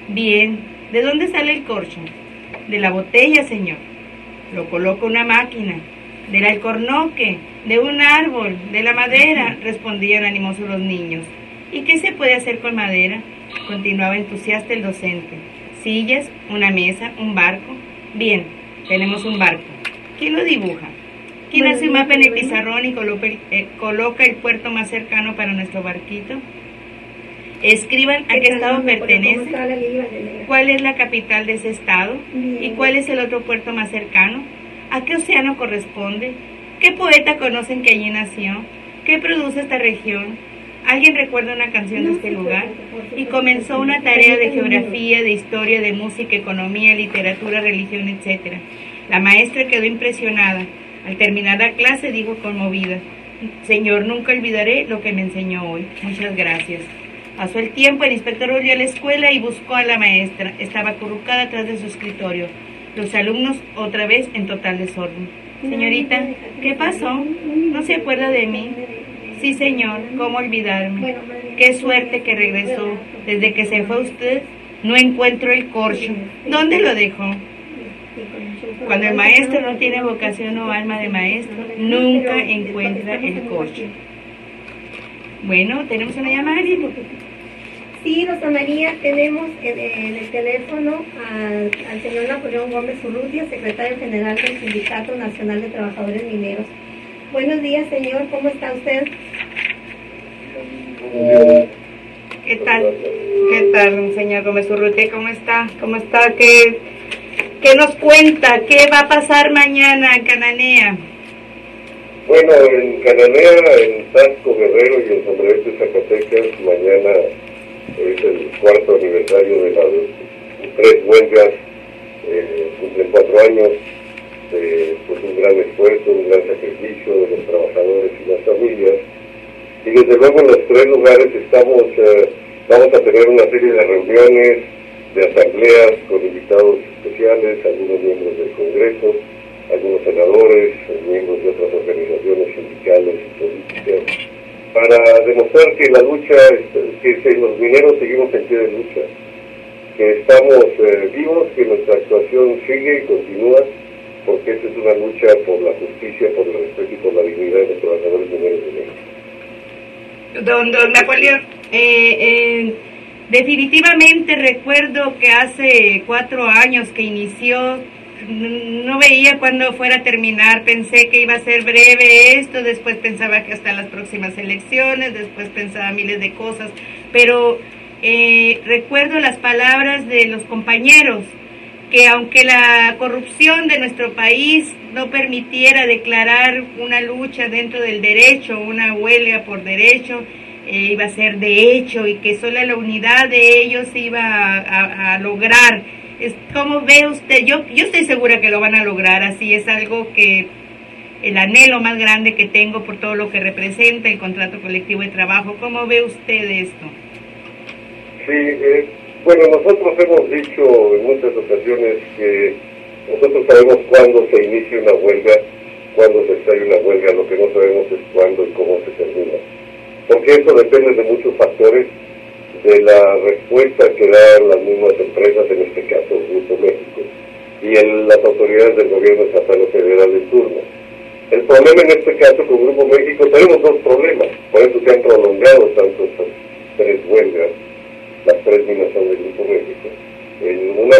Bien, ¿de dónde sale el corcho? De la botella, señor. Lo coloca una máquina. Del alcornoque, de un árbol, de la madera, respondían animosos los niños. ¿Y qué se puede hacer con madera? Continuaba entusiasta el docente. Sillas, una mesa, un barco. Bien, tenemos un barco. ¿Quién lo dibuja? ¿Quién hace un mapa en el pizarrón y coloca el puerto más cercano para nuestro barquito? Escriban a qué estado pertenece, cuál es la capital de ese estado y cuál es el otro puerto más cercano, a qué océano corresponde, qué poeta conocen que allí nació, qué produce esta región. ¿Alguien recuerda una canción de este lugar? Y comenzó una tarea de geografía, de historia, de música, economía, literatura, religión, etc. La maestra quedó impresionada. Al terminar la clase dijo conmovida: Señor, nunca olvidaré lo que me enseñó hoy. Muchas gracias. Pasó el tiempo, el inspector volvió a la escuela y buscó a la maestra. Estaba acurrucada atrás de su escritorio. Los alumnos otra vez en total desorden. Señorita, ¿qué pasó? ¿No se acuerda de mí? Sí, señor, ¿cómo olvidarme? Qué suerte que regresó. Desde que se fue usted, no encuentro el corcho. ¿Dónde lo dejó? Cuando el maestro no tiene vocación o alma de maestro, nunca encuentra el corcho. Bueno, ¿tenemos una llamada? Sí, Rosa María, tenemos en el teléfono al señor Napoleón Gómez Urrutia, secretario general del Sindicato Nacional de Trabajadores Mineros. Buenos días, señor, ¿cómo está usted? ¿Qué tal? ¿Qué tal, señor Gómez Urrutia? ¿Cómo está? ¿Cómo está? ¿Qué nos cuenta? ¿Qué va a pasar mañana en Cananea? Bueno, en Cananea, en Tasco, Guerrero y en Sombrerete, Zacatecas, mañana es el 4º aniversario de las 3 huelgas, cumplen 4 años, pues un gran esfuerzo, un gran sacrificio de los trabajadores y las familias. Y desde luego en los 3 lugares vamos a tener una serie de reuniones, de asambleas con invitados especiales, algunos miembros del Congreso, algunos senadores, miembros de otras organizaciones sindicales y políticas, para demostrar que la lucha, que los mineros seguimos en pie de lucha, que estamos vivos, que nuestra actuación sigue y continúa, porque esta es una lucha por la justicia, por el respeto y por la dignidad de los trabajadores mineros de México. Don Napoleón, definitivamente recuerdo que hace 4 años que inició, no veía cuándo fuera a terminar, pensé que iba a ser breve esto, después pensaba que hasta las próximas elecciones, después pensaba miles de cosas, pero recuerdo las palabras de los compañeros, que aunque la corrupción de nuestro país no permitiera declarar una lucha dentro del derecho, una huelga por derecho, iba a ser de hecho y que solo la unidad de ellos iba a lograr. ¿Cómo ve usted? Yo estoy segura que lo van a lograr, así es algo que el anhelo más grande que tengo por todo lo que representa el contrato colectivo de trabajo. ¿Cómo ve usted esto? Sí, bueno, nosotros hemos dicho en muchas ocasiones que nosotros sabemos cuándo se inicia una huelga, cuándo se estalla una huelga, lo que no sabemos es cuándo y cómo se termina. Porque eso depende de muchos factores, de la respuesta que dan las mismas empresas, en este caso Grupo México, y las autoridades del gobierno estatal o federal en turno. El problema en este caso con Grupo México, tenemos 2 problemas, por eso se han prolongado tanto estas 3 huelgas, las 3 minas son del Grupo México, en una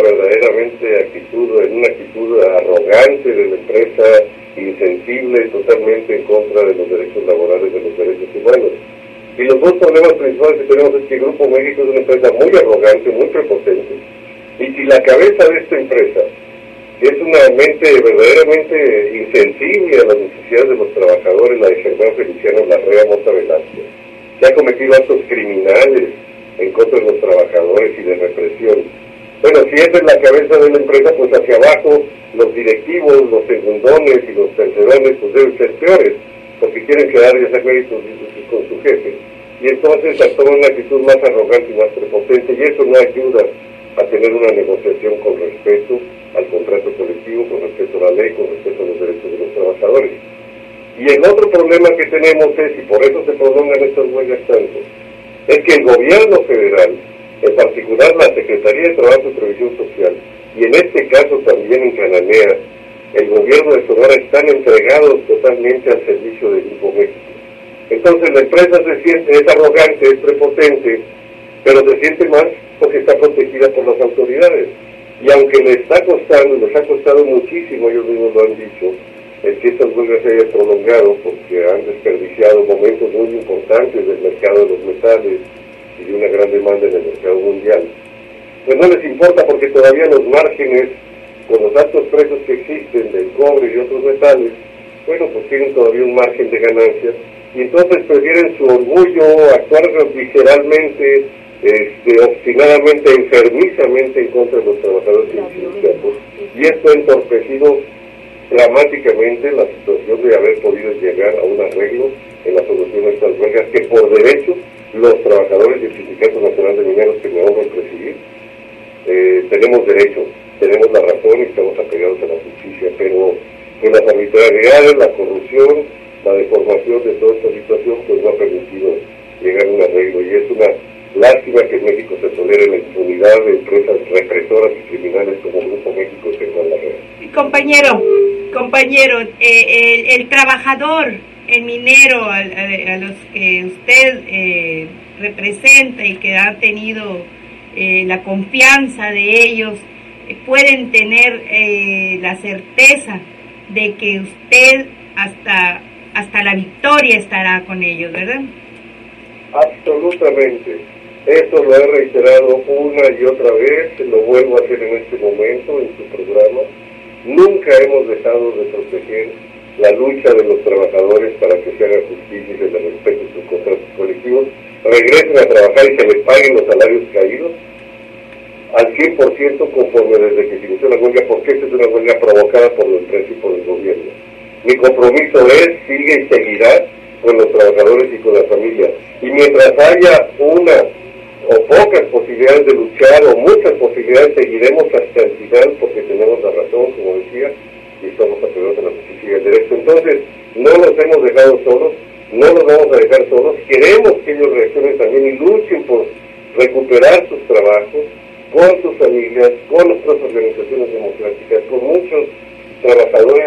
actitud arrogante de la empresa, insensible totalmente en contra de los derechos laborales, de los derechos humanos. Y los 2 problemas principales que tenemos es que Grupo México es una empresa muy arrogante, muy prepotente, y si la cabeza de esta empresa es una mente verdaderamente insensible a las necesidades de los trabajadores, la de Germán Feliciano Larrea Mota Velázquez, que ha cometido actos criminales en contra de los trabajadores y de represión. Bueno, si esa es la cabeza de la empresa, pues hacia abajo los directivos, los segundones y los tercerones pues deben ser peores, porque quieren quedar ya sea méritos con su jefe. Y entonces toman una actitud más arrogante y más prepotente, y eso no ayuda a tener una negociación con respeto al contrato colectivo, con respeto a la ley, con respeto a los derechos de los trabajadores. Y el otro problema que tenemos es, y por eso se prolongan estas huelgas tanto, es que el gobierno federal en particular la Secretaría de Trabajo y Previsión Social, y en este caso también en Cananea, el gobierno de Sonora están entregados totalmente al servicio del Grupo México. Entonces la empresa se siente, es arrogante, es prepotente, pero se siente más porque está protegida por las autoridades. Y aunque les ha costado muchísimo, ellos mismos lo han dicho, el que estas huelgas se hayan prolongado porque han desperdiciado momentos muy importantes del mercado de los metales y de una gran demanda en el mercado mundial. Pues no les importa porque todavía los márgenes, con los altos precios que existen del cobre y otros metales, bueno, pues tienen todavía un margen de ganancias, y entonces prefieren su orgullo, actuar visceralmente, obstinadamente, enfermizamente en contra de los trabajadores y sindicatos, y esto ha entorpecido dramáticamente la situación de haber podido llegar a un arreglo en la solución de estas huelgas que por derecho los trabajadores del Sindicato Nacional de Mineros que me honran presidir tenemos derecho, tenemos la razón y estamos apegados a la justicia, pero con las arbitrariedades, la corrupción, la deformación de toda esta situación pues no ha permitido llegar a un arreglo, y es una lástima que en México se tolere la impunidad de empresas represoras y criminales como Grupo México y Germán Larrea. Compañero, el trabajador, el minero, a los que usted representa y que ha tenido la confianza de ellos, pueden tener la certeza de que usted hasta la victoria estará con ellos, ¿verdad? Absolutamente. Eso lo he reiterado una y otra vez, lo vuelvo a hacer en este momento en su programa. Nunca hemos dejado de proteger la lucha de los trabajadores para que se haga justicia y se les respete sus contratos colectivos, regresen a trabajar y se les paguen los salarios caídos al 100% conforme desde que se inició la huelga, porque esta es una huelga provocada por la empresa y por el gobierno. Mi compromiso sigue y seguirá con los trabajadores y con las familias. Y mientras haya una o pocas posibilidades de luchar o muchas posibilidades, seguiremos hasta el final porque tenemos la razón, como decía, y estamos apegados a la justicia y el derecho. Entonces, no los hemos dejado solos, no los vamos a dejar solos, queremos que ellos reaccionen también y luchen por recuperar sus trabajos con sus familias, con nuestras organizaciones democráticas, con muchos trabajadores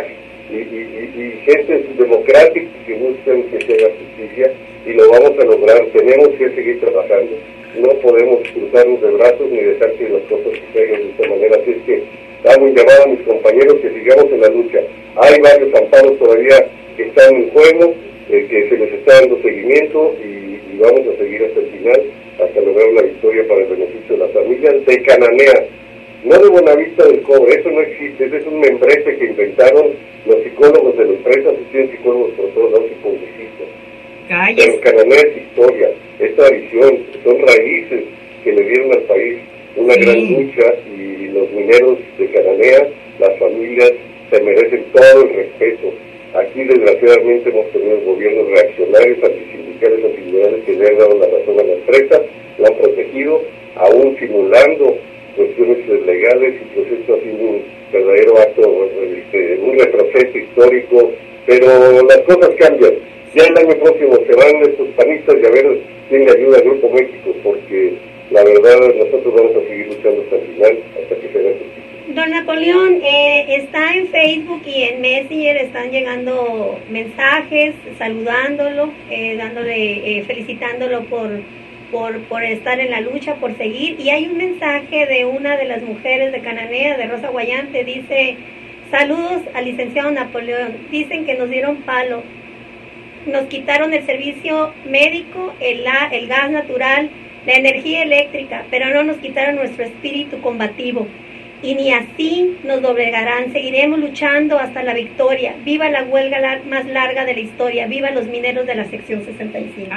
y gentes democráticas que buscan que se haga justicia, y lo vamos a lograr. Tenemos que seguir trabajando, no podemos cruzarnos de brazos ni dejar que las cosas sucedan de esta manera. Así es que hago un llamado a mis compañeros que sigamos en la lucha. Hay varios amparos todavía que están en juego, que se les está dando seguimiento, y vamos a seguir hasta el final, hasta lograr una victoria para el beneficio de las familias de Cananea, no de Buenavista del Cobre. Eso no existe, ese es un membrete que inventaron los psicólogos de la empresa, si tienen psicólogos por todos lados y publicistas. Pero Cananea es historia, es tradición, son raíces que le dieron al país una gran lucha, y los mineros de Cananea, las familias, se merecen todo el respeto. Aquí desgraciadamente hemos tenido gobiernos reaccionarios, antisindicales, antiliberales, que le han dado la razón a la empresa, la han protegido, aún simulando cuestiones legales, y pues esto ha sido un verdadero acto, un retroceso histórico, pero las cosas cambian. Ya el año próximo se van estos panistas y a ver quién le ayuda al Grupo México, porque la verdad nosotros vamos a seguir luchando hasta el final, hasta que se haga justicia. Don Napoleón, está en Facebook y en Messenger, están llegando mensajes saludándolo, felicitándolo por estar en la lucha, por seguir, y hay un mensaje de una de las mujeres de Cananea, de Rosa Guayante. Dice: saludos al licenciado Napoleón, dicen que nos dieron palo, nos quitaron el servicio médico, el gas natural, la energía eléctrica, pero no nos quitaron nuestro espíritu combativo, y ni así nos doblegarán. Seguiremos luchando hasta la victoria. Viva la huelga más larga de la historia, viva los mineros de la sección 65.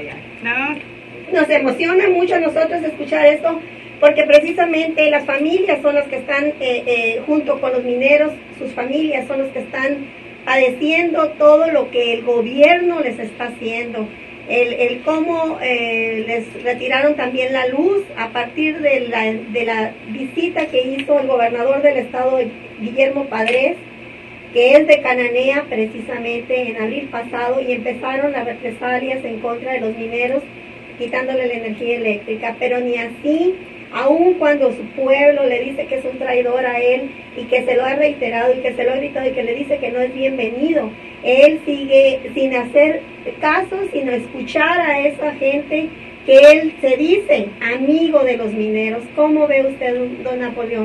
Nos emociona mucho a nosotros escuchar esto, porque precisamente las familias son las que están junto con los mineros, sus familias son los que están padeciendo todo lo que el gobierno les está haciendo. El cómo les retiraron también la luz a partir de la visita que hizo el gobernador del estado, Guillermo Padres, que es de Cananea precisamente, en abril pasado, y empezaron las represalias en contra de los mineros, quitándole la energía eléctrica, pero ni así, aun cuando su pueblo le dice que es un traidor a él y que se lo ha reiterado y que se lo ha gritado y que le dice que no es bienvenido, él sigue sin hacer caso, sin escuchar a esa gente que él se dice amigo de los mineros. ¿Cómo ve usted, don Napoleón?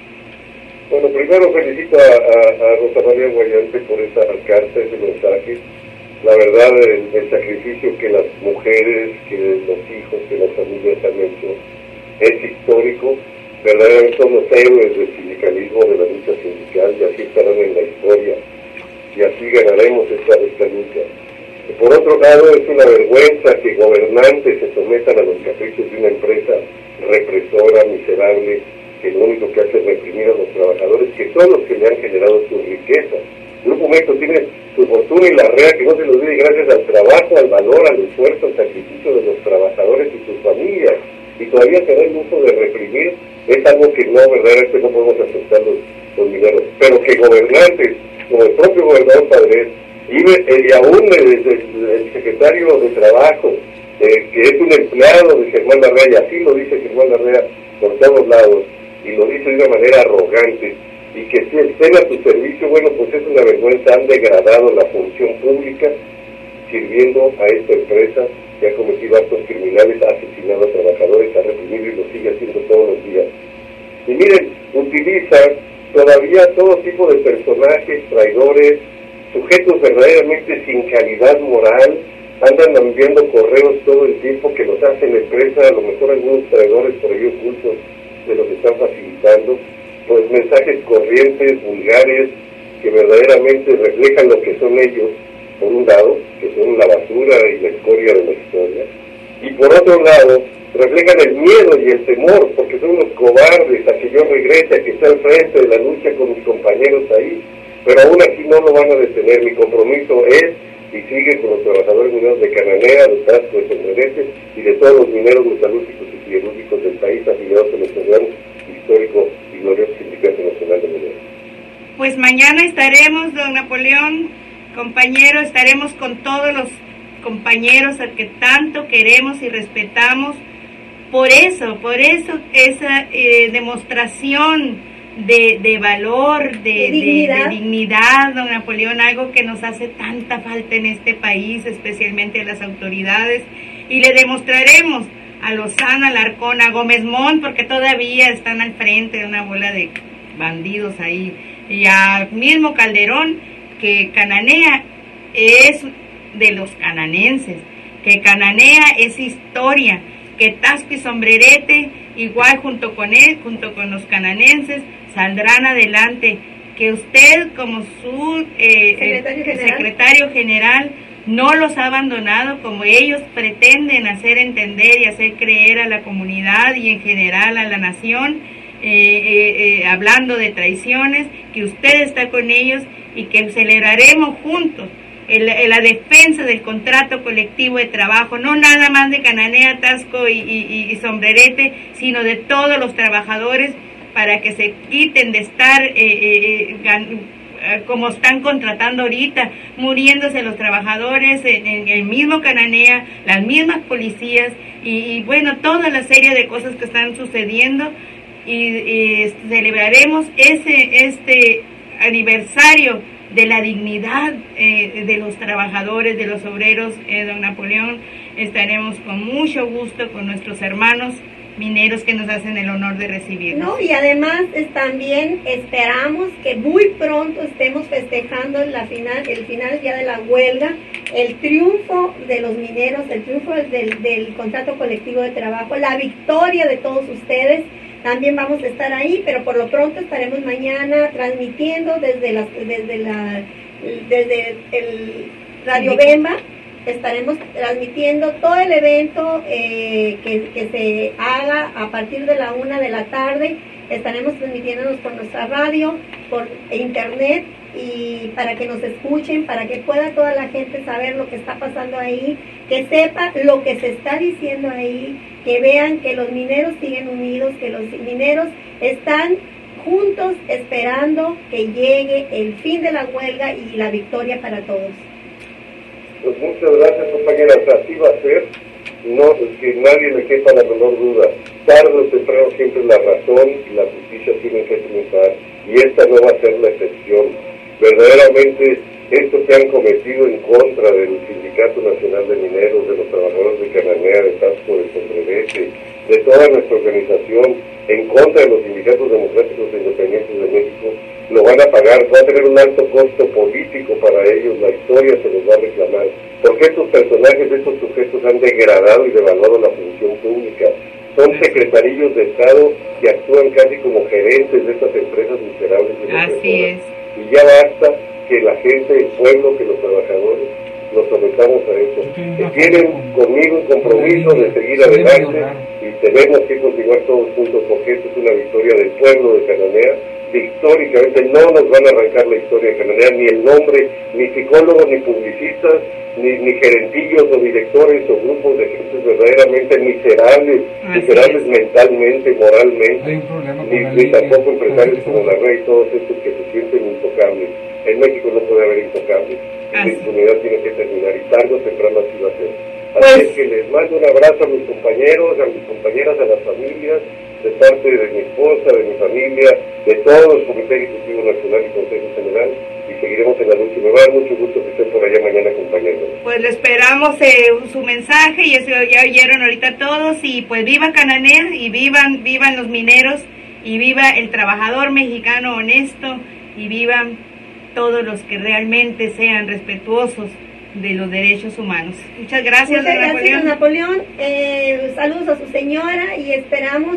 Bueno, primero felicito a Rosa María Guayante por esa carta, ese mensaje. La verdad, el sacrificio que las mujeres, que los hijos, que las familias han hecho es histórico. Verdaderamente son los héroes del sindicalismo, de la lucha sindical, y así estarán en la historia. Y así ganaremos esta lucha. Y por otro lado, es una vergüenza que gobernantes se sometan a los caprichos de una empresa represora, miserable, que lo único que hace es reprimir a los trabajadores, que son los que le han generado su riqueza. Grupo México tiene su fortuna y la REA, que no se lo olvide, gracias al trabajo, al valor, al esfuerzo, al sacrificio de los trabajadores y sus familias. Y todavía se da el uso de reprimir, es algo que no, verdaderamente no podemos aceptar los mineros. Pero que gobernantes, como el propio gobernador Padres, y aún el secretario de Trabajo, que es un empleado de Germán Larrea, y así lo dice Germán Larrea por todos lados, y lo dice de una manera arrogante, y que si estén a su servicio, bueno, pues es una vergüenza, han degradado la función pública, sirviendo a esta empresa que ha cometido actos criminales, ha asesinado a trabajadores, ha reprimido y lo sigue haciendo todos los días. Y miren, utilizan todavía todo tipo de personajes, traidores, sujetos verdaderamente sin calidad moral, andan enviando correos todo el tiempo que los hacen empresa, a lo mejor algunos traidores por ahí ocultos se los están facilitando, pues mensajes corrientes, vulgares, que verdaderamente reflejan lo que son ellos, por un lado, que son la basura y la escoria de la historia, y por otro lado, reflejan el miedo y el temor, porque son unos cobardes a que yo regrese, a que esté al frente de la lucha con mis compañeros ahí, pero aún así no lo van a detener. Mi compromiso es y sigue con los trabajadores mineros de Cananea, de Tasco, de Sombrerete y de todos los mineros metalúrgicos y siderúrgicos del país afiliados a nuestro gran histórico y glorioso Sindicato Nacional de Mineros. Pues mañana estaremos, don Napoleón, compañero, estaremos con todos los compañeros a que tanto queremos y respetamos. Por eso esa demostración de valor, de dignidad, don Napoleón, algo que nos hace tanta falta en este país, especialmente a las autoridades, y le demostraremos a Lozano, Alarcón, a Gómez Mont, porque todavía están al frente de una bola de bandidos ahí, y al mismo Calderón, que Cananea es de los cananenses, que Cananea es historia, que Tasco y Sombrerete, igual junto con él, junto con los cananenses, saldrán adelante, que usted como su secretario general no los ha abandonado como ellos pretenden hacer entender y hacer creer a la comunidad y en general a la nación, hablando de traiciones, que usted está con ellos y que celebraremos juntos la defensa del contrato colectivo de trabajo, no nada más de Cananea, Tasco y Sombrerete, sino de todos los trabajadores, para que se quiten de estar como están contratando ahorita, muriéndose los trabajadores en el mismo Cananea, las mismas policías y bueno, toda la serie de cosas que están sucediendo, y celebraremos este aniversario de la dignidad de los trabajadores, de los obreros. Don Napoleón, estaremos con mucho gusto con nuestros hermanos mineros que nos hacen el honor de recibirnos. No, y además también esperamos que muy pronto estemos festejando el final ya de la huelga, el triunfo de los mineros, el triunfo del contrato colectivo de trabajo, la victoria de todos ustedes. También vamos a estar ahí, pero por lo pronto estaremos mañana transmitiendo desde el Radio Bemba. Estaremos transmitiendo todo el evento que se haga a partir de la 1 de la tarde. Estaremos transmitiéndonos por nuestra radio, por internet, y para que nos escuchen, para que pueda toda la gente saber lo que está pasando ahí, que sepa lo que se está diciendo ahí, que vean que los mineros siguen unidos, que los mineros están juntos esperando que llegue el fin de la huelga y la victoria para todos. Pues muchas gracias, compañeras, así va a ser. no, que nadie le quepa la menor duda, tarde o temprano siempre la razón y la justicia tienen que triunfar, y esta no va a ser la excepción. Verdaderamente, esto que han cometido en contra del Sindicato Nacional de Mineros, de los trabajadores de Cananea, de Tasco, de Sombrerete, de toda nuestra organización, en contra de los sindicatos democráticos e independientes de México, lo van a pagar, va a tener un alto costo político para ellos, la historia se los va a reclamar, porque estos personajes, estos sujetos han degradado y devaluado la función pública, son secretarillos de Estado que actúan casi como gerentes de estas empresas miserables. Así es. Y ya basta que la gente, el pueblo, que los trabajadores nos sometamos a eso. Que tienen conmigo un compromiso de seguir adelante y tenemos que continuar todos juntos porque esto es una victoria del pueblo de Cananea. Históricamente no nos van a arrancar la historia de Cananea, ni el nombre, ni psicólogos, ni publicistas, ni gerentillos o directores o grupos de gente verdaderamente miserables mentalmente, moralmente, ni tampoco empresarios como la Red y todos estos que se sienten intocables. En México no puede haber intocables. La impunidad tiene que terminar y tarde o temprano así va a ser. Así es que les mando un abrazo a mis compañeros, a mis compañeras, a las familias, de parte de mi esposa, de mi familia, de todo el Comité Ejecutivo Nacional y Consejo General, y seguiremos en la lucha. Me va a dar mucho gusto que estén por allá mañana acompañándonos. Pues le esperamos su mensaje, y eso ya oyeron ahorita todos, y pues viva Cananea, y vivan los mineros, y viva el trabajador mexicano honesto, y vivan todos los que realmente sean respetuosos de los derechos humanos. Muchas gracias, don Napoleón. Saludos a su señora y esperamos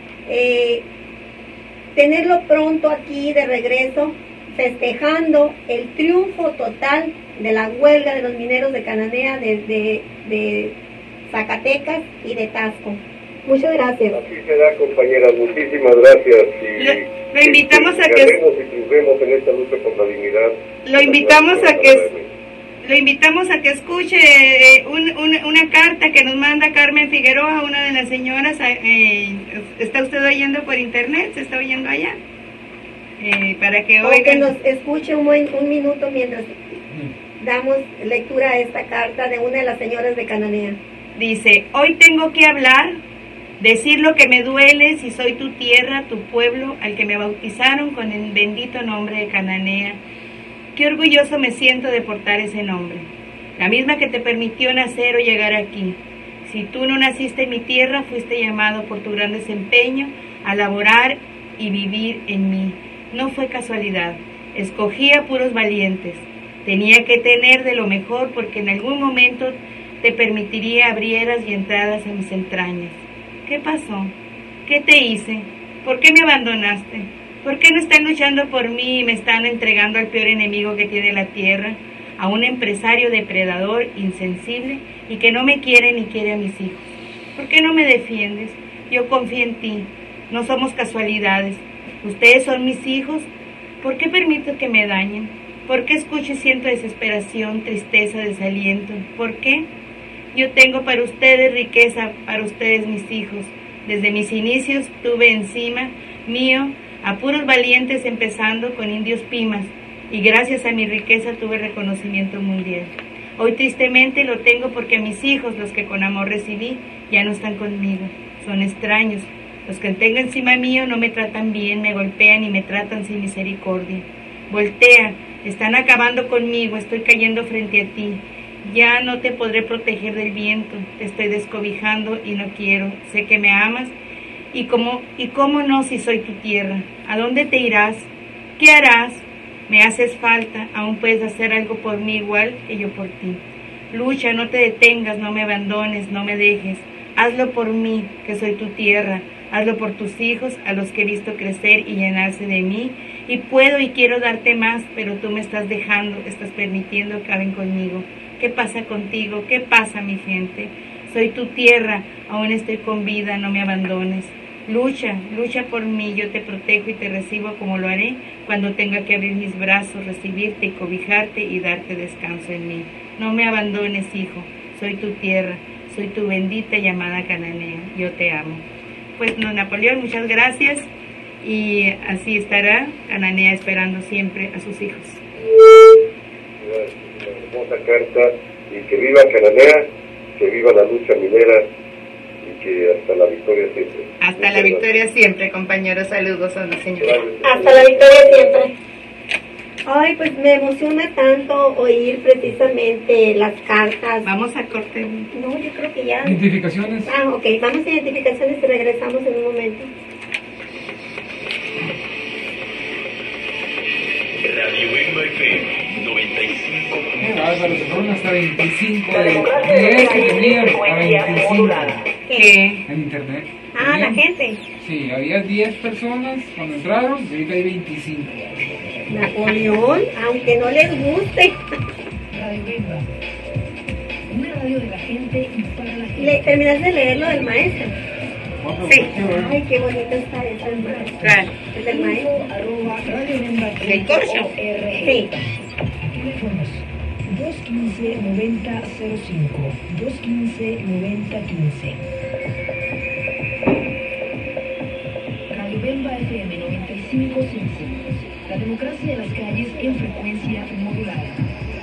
tenerlo pronto aquí de regreso, festejando el triunfo total de la huelga de los mineros de Cananea, de Zacatecas y de Tasco. Muchas gracias. Así será, compañeras. Muchísimas gracias. Lo invitamos a que y triunfemos en esta lucha por la dignidad. Lo invitamos a que escuche una carta que nos manda Carmen Figueroa, una de las señoras. ¿Está usted oyendo por internet? ¿Se está oyendo allá? Para que oigan. O que nos escuche un minuto mientras damos lectura a esta carta de una de las señoras de Cananea. Dice: hoy tengo que hablar, decir lo que me duele si soy tu tierra, tu pueblo, al que me bautizaron con el bendito nombre de Cananea. Qué orgulloso me siento de portar ese nombre, la misma que te permitió nacer o llegar aquí. Si tú no naciste en mi tierra, fuiste llamado por tu gran desempeño a laborar y vivir en mí. No fue casualidad, escogí a puros valientes. Tenía que tener de lo mejor porque en algún momento te permitiría abrieras y entradas a mis entrañas. ¿Qué pasó? ¿Qué te hice? ¿Por qué me abandonaste? ¿Por qué no están luchando por mí y me están entregando al peor enemigo que tiene la tierra? A un empresario depredador, insensible y que no me quiere ni quiere a mis hijos. ¿Por qué no me defiendes? Yo confío en ti. No somos casualidades. Ustedes son mis hijos. ¿Por qué permito que me dañen? ¿Por qué escucho y siento desesperación, tristeza, desaliento? ¿Por qué? Yo tengo para ustedes riqueza, para ustedes mis hijos. Desde mis inicios tuve encima mío a puros valientes, empezando con indios pimas, y gracias a mi riqueza tuve reconocimiento mundial. Hoy tristemente lo tengo porque mis hijos, los que con amor recibí, ya no están conmigo, son extraños. Los que tengo encima mío no me tratan bien, me golpean y me tratan sin misericordia. Voltea, están acabando conmigo, estoy cayendo frente a ti. Ya no te podré proteger del viento, te estoy descobijando y no quiero. Sé que me amas, y cómo no si soy tu tierra. ¿A dónde te irás? ¿Qué harás? Me haces falta, aún puedes hacer algo por mí igual que yo por ti. Lucha, no te detengas, no me abandones, no me dejes. Hazlo por mí, que soy tu tierra. Hazlo por tus hijos, a los que he visto crecer y llenarse de mí. Y puedo y quiero darte más, pero tú me estás dejando, estás permitiendo que acaben conmigo. ¿Qué pasa contigo? ¿Qué pasa, mi gente? Soy tu tierra, aún estoy con vida, no me abandones. Lucha, lucha por mí, yo te protejo y te recibo como lo haré cuando tenga que abrir mis brazos, recibirte y cobijarte y darte descanso en mí. No me abandones, hijo, soy tu tierra, soy tu bendita llamada Cananea, yo te amo. Pues don Napoleón, muchas gracias, y así estará Cananea esperando siempre a sus hijos. Una hermosa carta, y que viva Cananea, que viva la lucha minera y que hasta la victoria siempre. Hasta la victoria siempre, compañeros. Saludos a la señora. Gracias. Hasta la victoria siempre. Ay, pues me emociona tanto oír precisamente las cartas. Vamos a corte. No, yo creo que ya. Identificaciones. Ok, vamos a identificaciones y regresamos en un momento. Radio Bemba FM 95. Álvaro, se fueron hasta 25 de 10 que tenían a 25 ¿Qué? en internet. Ah, la Tenían- gente. Sí, había 10 personas cuando entraron y ahorita hay 25. Napoleón, aunque no les guste. Radio Bemba, una radio de la gente y para la gente. ¿Terminaste de leer lo del maestro? Sí. Ay, qué bonito está eso del maestro. Claro. ¿El del maestro? Arroba Radio Bemba ¿El corcho? Sí. Teléfonos 215-9005, 215-9015. Radio Bemba FM 95.5. La democracia de las calles en frecuencia modulada.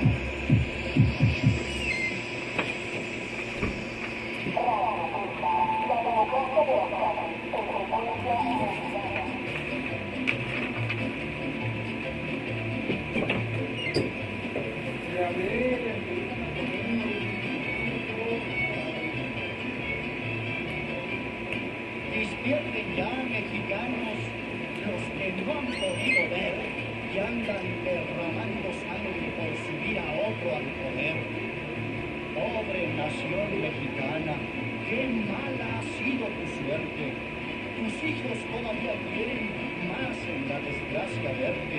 Despierten ya, mexicanos, los que no han podido ver y andan derramando sangre por subir a otro al poder. Pobre nación mexicana, qué mala ha sido tu suerte. Tus hijos todavía quieren más en la desgracia verte.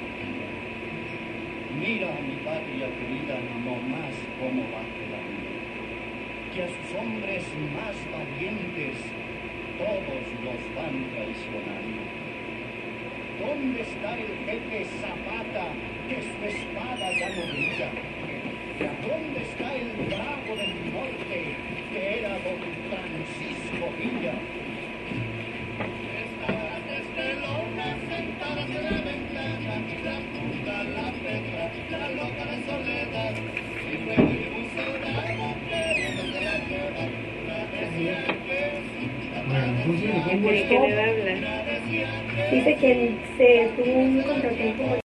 Mira a mi patria querida, no más cómo va quedando. Que a sus hombres más valientes todos los van traicionando. ¿Dónde está el jefe Zapata, que su espada ya no brilla? ¿Dónde está el bravo del norte, que era don Francisco Villa? Estaban estelonas sentadas en la ventana, la puta, la petra, la loca de soledad, y luego un soldado queriéndose la llevar, la decía que Bueno, entonces le pongo ¿Quién esto. quiere hablar? Dice que se tuvo un contratiempo